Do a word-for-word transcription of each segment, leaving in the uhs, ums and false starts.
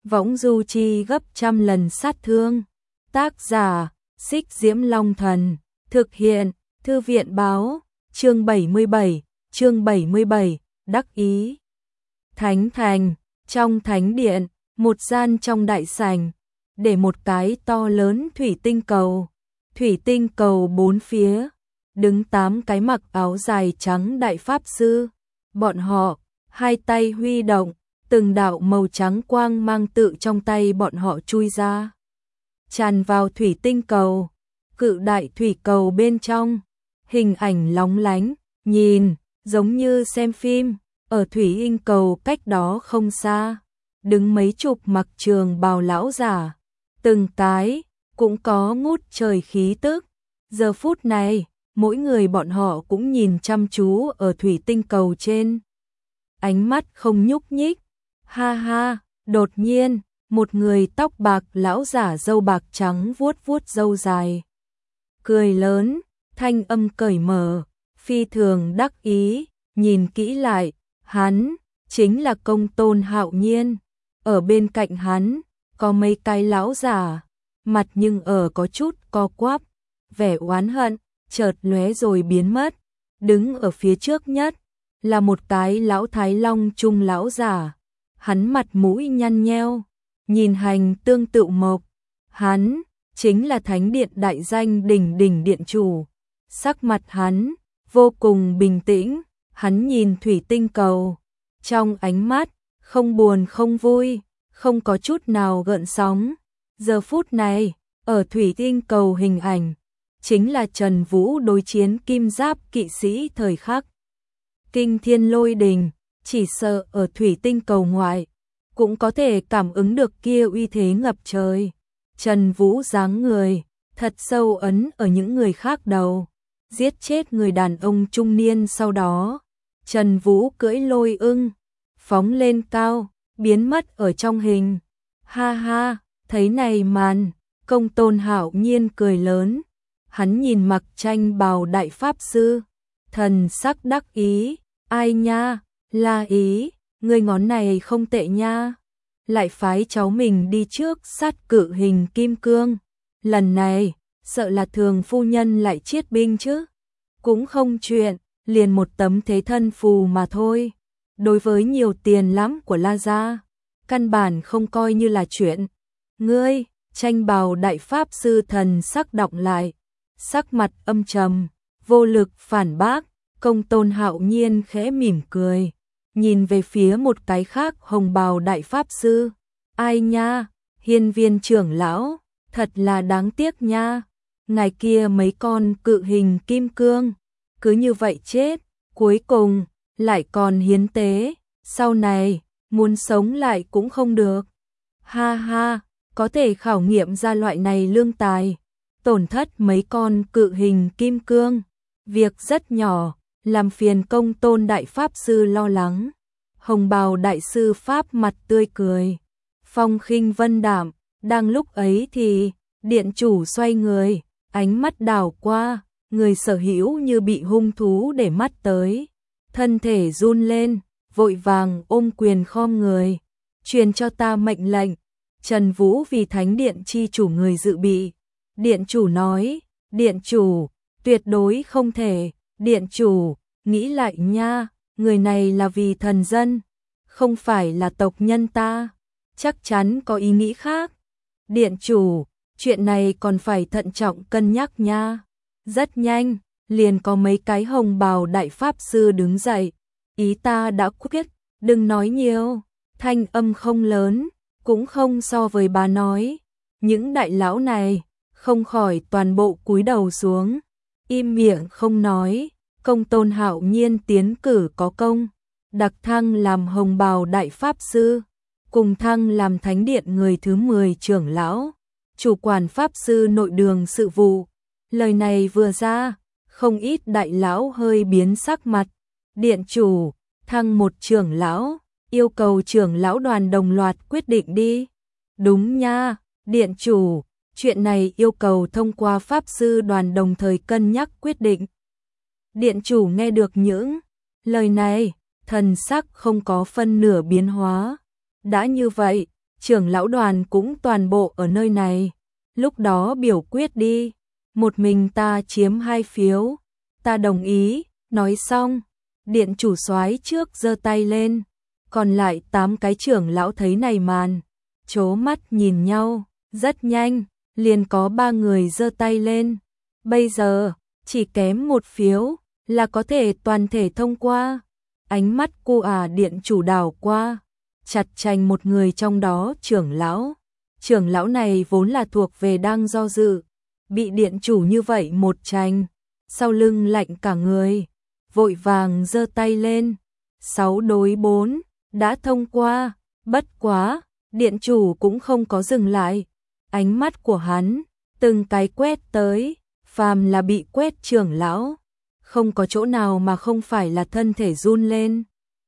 võng du chi gấp trăm lần sát thương. Tác giả, Xích Diễm Long Thần, thực hiện, Thư viện báo, chương bảy mươi bảy, chương bảy mươi bảy, đắc ý. Thánh thành, trong thánh điện, một gian trong đại sảnh, để một cái to lớn thủy tinh cầu. Thủy tinh cầu bốn phía, đứng tám cái mặc áo dài trắng đại pháp sư. Bọn họ, hai tay huy động, từng đạo màu trắng quang mang tự trong tay bọn họ chui ra, tràn vào thủy tinh cầu. Cự đại thủy cầu bên trong, hình ảnh lóng lánh, nhìn giống như xem phim. Ở thủy tinh cầu cách đó không xa, đứng mấy chục mặc trường bào lão giả, từng cái cũng có ngút trời khí tức. Giờ phút này, mỗi người bọn họ cũng nhìn chăm chú ở thủy tinh cầu trên, ánh mắt không nhúc nhích. Ha ha, đột nhiên, một người tóc bạc lão giả râu bạc trắng vuốt vuốt râu dài, cười lớn, thanh âm cởi mở, phi thường đắc ý. Nhìn kỹ lại, hắn chính là Công Tôn Hạo Nhiên. Ở bên cạnh hắn có mấy cái lão giả, mặt nhưng ở có chút co quắp, vẻ oán hận chợt lóe rồi biến mất. Đứng ở phía trước nhất là một cái lão Thái Long trung lão giả, hắn mặt mũi nhăn nheo, nhìn hành tương tự mộc. Hắn chính là thánh điện đại danh đỉnh đỉnh điện chủ. Sắc mặt hắn vô cùng bình tĩnh, hắn nhìn thủy tinh cầu, trong ánh mắt không buồn không vui, không có chút nào gợn sóng. Giờ phút này, ở thủy tinh cầu hình ảnh chính là Trần Vũ đối chiến kim giáp kỵ sĩ thời khắc kinh thiên lôi đình. Chỉ sợ ở thủy tinh cầu ngoại cũng có thể cảm ứng được kia uy thế ngập trời. Trần Vũ dáng người thật sâu ấn ở những người khác đầu, giết chết người đàn ông trung niên. Sau đó Trần Vũ cưỡi lôi ưng, phóng lên cao, biến mất ở trong hình. Ha ha, thấy này màn, Công Tôn Hạo Nhiên cười lớn. Hắn nhìn mặc tranh bào đại pháp sư, thần sắc đắc ý. Ai nha, La Ý, người ngón này không tệ nha. Lại phái cháu mình đi trước sát cự hình kim cương. Lần này, sợ là Thường phu nhân lại chiết binh chứ. Cũng không chuyện, liền một tấm thế thân phù mà thôi. Đối với nhiều tiền lắm của La gia, căn bản không coi như là chuyện. Ngươi, tranh bào đại pháp sư thần sắc đọng lại, sắc mặt âm trầm, vô lực phản bác. Công Tôn Hạo Nhiên khẽ mỉm cười, nhìn về phía một cái khác hồng bào đại pháp sư. Ai nha, Hiên Viên trưởng lão, thật là đáng tiếc nha. Ngài kia mấy con cự hình kim cương, cứ như vậy chết, cuối cùng lại còn hiến tế, sau này muốn sống lại cũng không được. Ha ha, có thể khảo nghiệm ra loại này lương tài, tổn thất mấy con cự hình kim cương, việc rất nhỏ, làm phiền Công Tôn đại pháp sư lo lắng. Hồng bào đại sư pháp mặt tươi cười, phong khinh vân đạm. Đang lúc ấy thì điện chủ xoay người, ánh mắt đảo qua, người sở hữu như bị hung thú để mắt tới, thân thể run lên, vội vàng ôm quyền khom người. Truyền cho ta mệnh lệnh. Trần Vũ vì thánh điện chi chủ người dự bị. Điện chủ nói, điện chủ, tuyệt đối không thể. Điện chủ, nghĩ lại nha, người này là vì thần dân, không phải là tộc nhân ta, chắc chắn có ý nghĩ khác. Điện chủ, chuyện này còn phải thận trọng cân nhắc nha. Rất nhanh, liền có mấy cái hồng bào đại pháp sư đứng dậy. Ý ta đã quyết, đừng nói nhiều. Thanh âm không lớn, cũng không so với bà nói. Những đại lão này không khỏi toàn bộ cúi đầu xuống, im miệng không nói. Công Tôn Hạo Nhiên tiến cử có công, đặc thăng làm hồng bào đại pháp sư, cùng thăng làm thánh điện người thứ mười trưởng lão, chủ quản pháp sư nội đường sự vụ. Lời này vừa ra, không ít đại lão hơi biến sắc mặt. Điện chủ, thăng một trưởng lão, yêu cầu trưởng lão đoàn đồng loạt quyết định đi. Đúng nha, điện chủ, chuyện này yêu cầu thông qua pháp sư đoàn đồng thời cân nhắc quyết định. Điện chủ nghe được những lời này, thần sắc không có phân nửa biến hóa. Đã như vậy, trưởng lão đoàn cũng toàn bộ ở nơi này. Lúc đó biểu quyết đi, một mình ta chiếm hai phiếu, ta đồng ý. Nói xong, điện chủ soái trước giơ tay lên, còn lại tám cái trưởng lão thấy này màn, trố mắt nhìn nhau, rất nhanh, liền có ba người giơ tay lên. Bây giờ, chỉ kém một phiếu là có thể toàn thể thông qua. Ánh mắt cô à điện chủ đảo qua, chặt chành một người trong đó trưởng lão. Trưởng lão này vốn là thuộc về đang do dự, bị điện chủ như vậy một chành, sau lưng lạnh cả người, vội vàng giơ tay lên. Sáu đối bốn, đã thông qua, bất quá, điện chủ cũng không có dừng lại. Ánh mắt của hắn, từng cái quét tới, phàm là bị quét trưởng lão, không có chỗ nào mà không phải là thân thể run lên.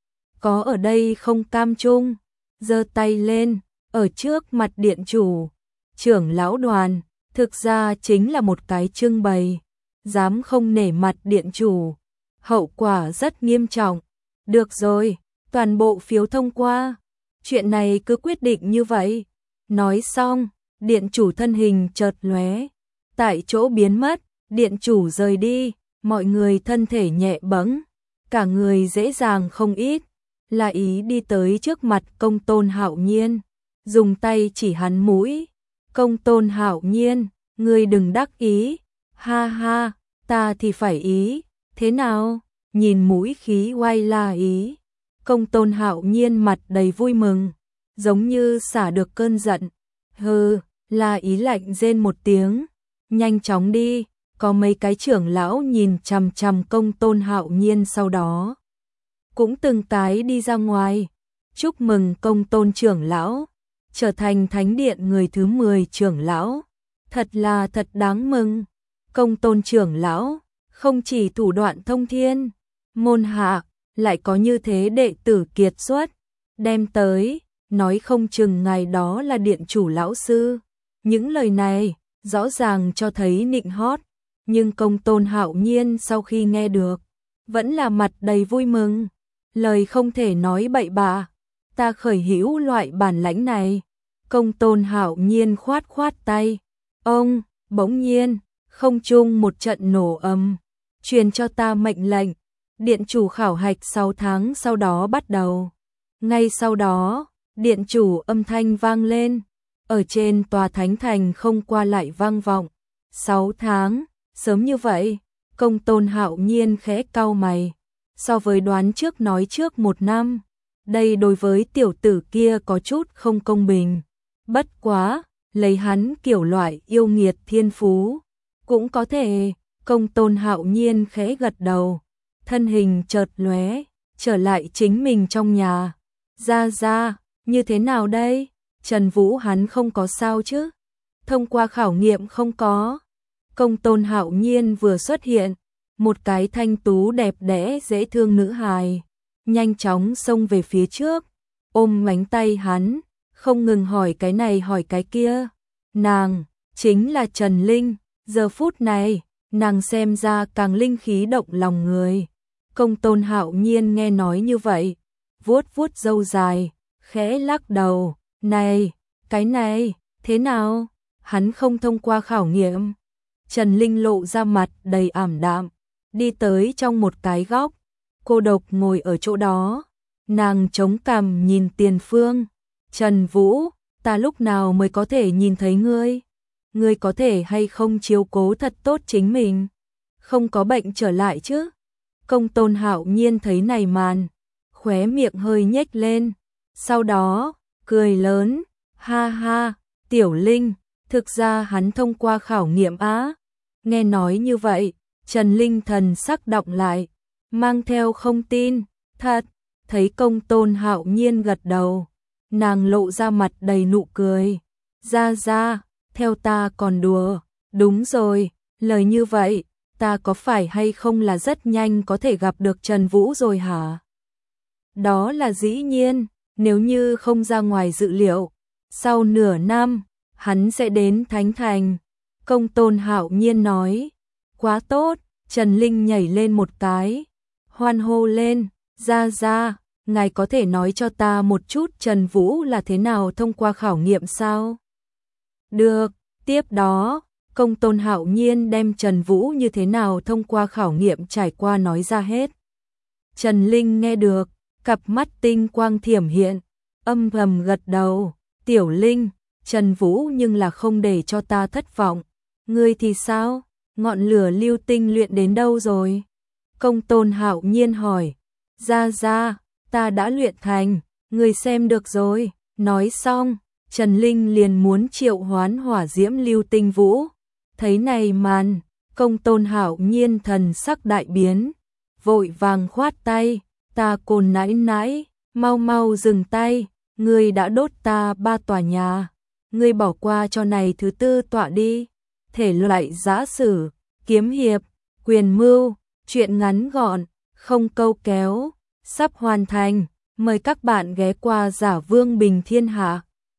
Có ở đây không cam chung, giơ tay lên, ở trước mặt điện chủ, trưởng lão đoàn, thực ra chính là một cái trưng bày, dám không nể mặt điện chủ, hậu quả rất nghiêm trọng. Được rồi, toàn bộ phiếu thông qua, chuyện này cứ quyết định như vậy. Nói xong, điện chủ thân hình chợt lóe, tại chỗ biến mất, điện chủ rời đi, mọi người thân thể nhẹ bẫng, cả người dễ dàng không ít. La Ý đi tới trước mặt Công Tôn Hạo Nhiên, dùng tay chỉ hắn mũi. Công Tôn Hạo Nhiên, ngươi đừng đắc ý, ha ha, ta thì phải ý, thế nào? Nhìn mũi khí oai La Ý, Công Tôn Hạo Nhiên mặt đầy vui mừng, giống như xả được cơn giận. Hừ, La Ý lạnh rên một tiếng, nhanh chóng đi. Có mấy cái trưởng lão nhìn chằm chằm Công Tôn Hạo Nhiên, sau đó cũng từng cái đi ra ngoài. Chúc mừng Công Tôn trưởng lão, trở thành thánh điện người thứ mười trưởng lão. Thật là thật đáng mừng. Công Tôn trưởng lão, không chỉ thủ đoạn thông thiên, môn hạ, lại có như thế đệ tử kiệt xuất. Đem tới, nói không chừng ngày đó là điện chủ lão sư. Những lời này, rõ ràng cho thấy nịnh hót. Nhưng Công Tôn Hạo Nhiên sau khi nghe được, vẫn là mặt đầy vui mừng. Lời không thể nói bậy bạ, ta khởi hữu loại bản lãnh này. Công Tôn Hạo Nhiên khoát khoát tay. Ông, bỗng nhiên, không trung một trận nổ ầm, truyền cho ta mệnh lệnh. Điện chủ khảo hạch sáu tháng sau đó bắt đầu. Ngay sau đó, điện chủ âm thanh vang lên, ở trên tòa thánh thành không qua lại vang vọng. Sáu tháng, sớm như vậy? Công Tôn Hạo Nhiên khẽ cau mày. So với đoán trước nói trước một năm, đây đối với tiểu tử kia có chút không công bình. Bất quá, lấy hắn kiểu loại yêu nghiệt thiên phú, cũng có thể. Công Tôn Hạo Nhiên khẽ gật đầu, thân hình chợt lóe, trở lại chính mình trong nhà. Ra ra, như thế nào đây? Trần Vũ hắn không có sao chứ? Thông qua khảo nghiệm không có? Công Tôn Hạo Nhiên vừa xuất hiện, một cái thanh tú đẹp đẽ dễ thương nữ hài, nhanh chóng xông về phía trước, ôm mánh tay hắn, không ngừng hỏi cái này hỏi cái kia. Nàng, chính là Trần Linh, giờ phút này, nàng xem ra càng linh khí động lòng người. Công Tôn Hạo Nhiên nghe nói như vậy, vuốt vuốt râu dài, khẽ lắc đầu, này, cái này, thế nào? Hắn không thông qua khảo nghiệm. Trần Linh lộ ra mặt đầy ảm đạm, đi tới trong một cái góc, cô độc ngồi ở chỗ đó. Nàng chống cằm nhìn tiền phương. Trần Vũ, ta lúc nào mới có thể nhìn thấy ngươi? Ngươi có thể hay không chiếu cố thật tốt chính mình? Không có bệnh trở lại chứ? Công Tôn Hạo Nhiên thấy này màn, khóe miệng hơi nhếch lên, sau đó, cười lớn, ha ha, Tiểu Linh, thực ra hắn thông qua khảo nghiệm á. Nghe nói như vậy, Trần Linh thần sắc động lại, mang theo không tin. Thật? Thấy Công Tôn Hạo Nhiên gật đầu, nàng lộ ra mặt đầy nụ cười. Ra ra, theo ta còn đùa. Đúng rồi, lời như vậy, ta có phải hay không là rất nhanh có thể gặp được Trần Vũ rồi hả? Đó là dĩ nhiên, nếu như không ra ngoài dự liệu, sau nửa năm, hắn sẽ đến Thánh Thành. Công Tôn Hạo Nhiên nói. Quá tốt. Trần Linh nhảy lên một cái, hoan hô lên, ra ra, ngài có thể nói cho ta một chút Trần Vũ là thế nào thông qua khảo nghiệm sao? Được, tiếp đó, Công Tôn Hạo Nhiên đem Trần Vũ như thế nào thông qua khảo nghiệm trải qua nói ra hết. Trần Linh nghe được, cặp mắt tinh quang thiểm hiện, âm thầm gật đầu, Tiểu Linh, Trần Vũ nhưng là không để cho ta thất vọng. Ngươi thì sao? Ngọn lửa lưu tinh luyện đến đâu rồi? Công Tôn Hạo Nhiên hỏi. Ra ra, ta đã luyện thành, ngươi xem được rồi. Nói xong, Trần Linh liền muốn triệu hoán hỏa diễm lưu tinh vũ. Thấy này màn, Công Tôn Hạo Nhiên thần sắc đại biến, vội vàng khoát tay, ta Côn nãi nãi, mau mau dừng tay, ngươi đã đốt ta ba tòa nhà, ngươi bỏ qua cho này thứ tư tọa đi. Thể loại giã sử, kiếm hiệp, quyền mưu, truyện ngắn gọn, không câu kéo, sắp hoàn thành, mời các bạn ghé qua Giả Vương Bình Thiên Hạ.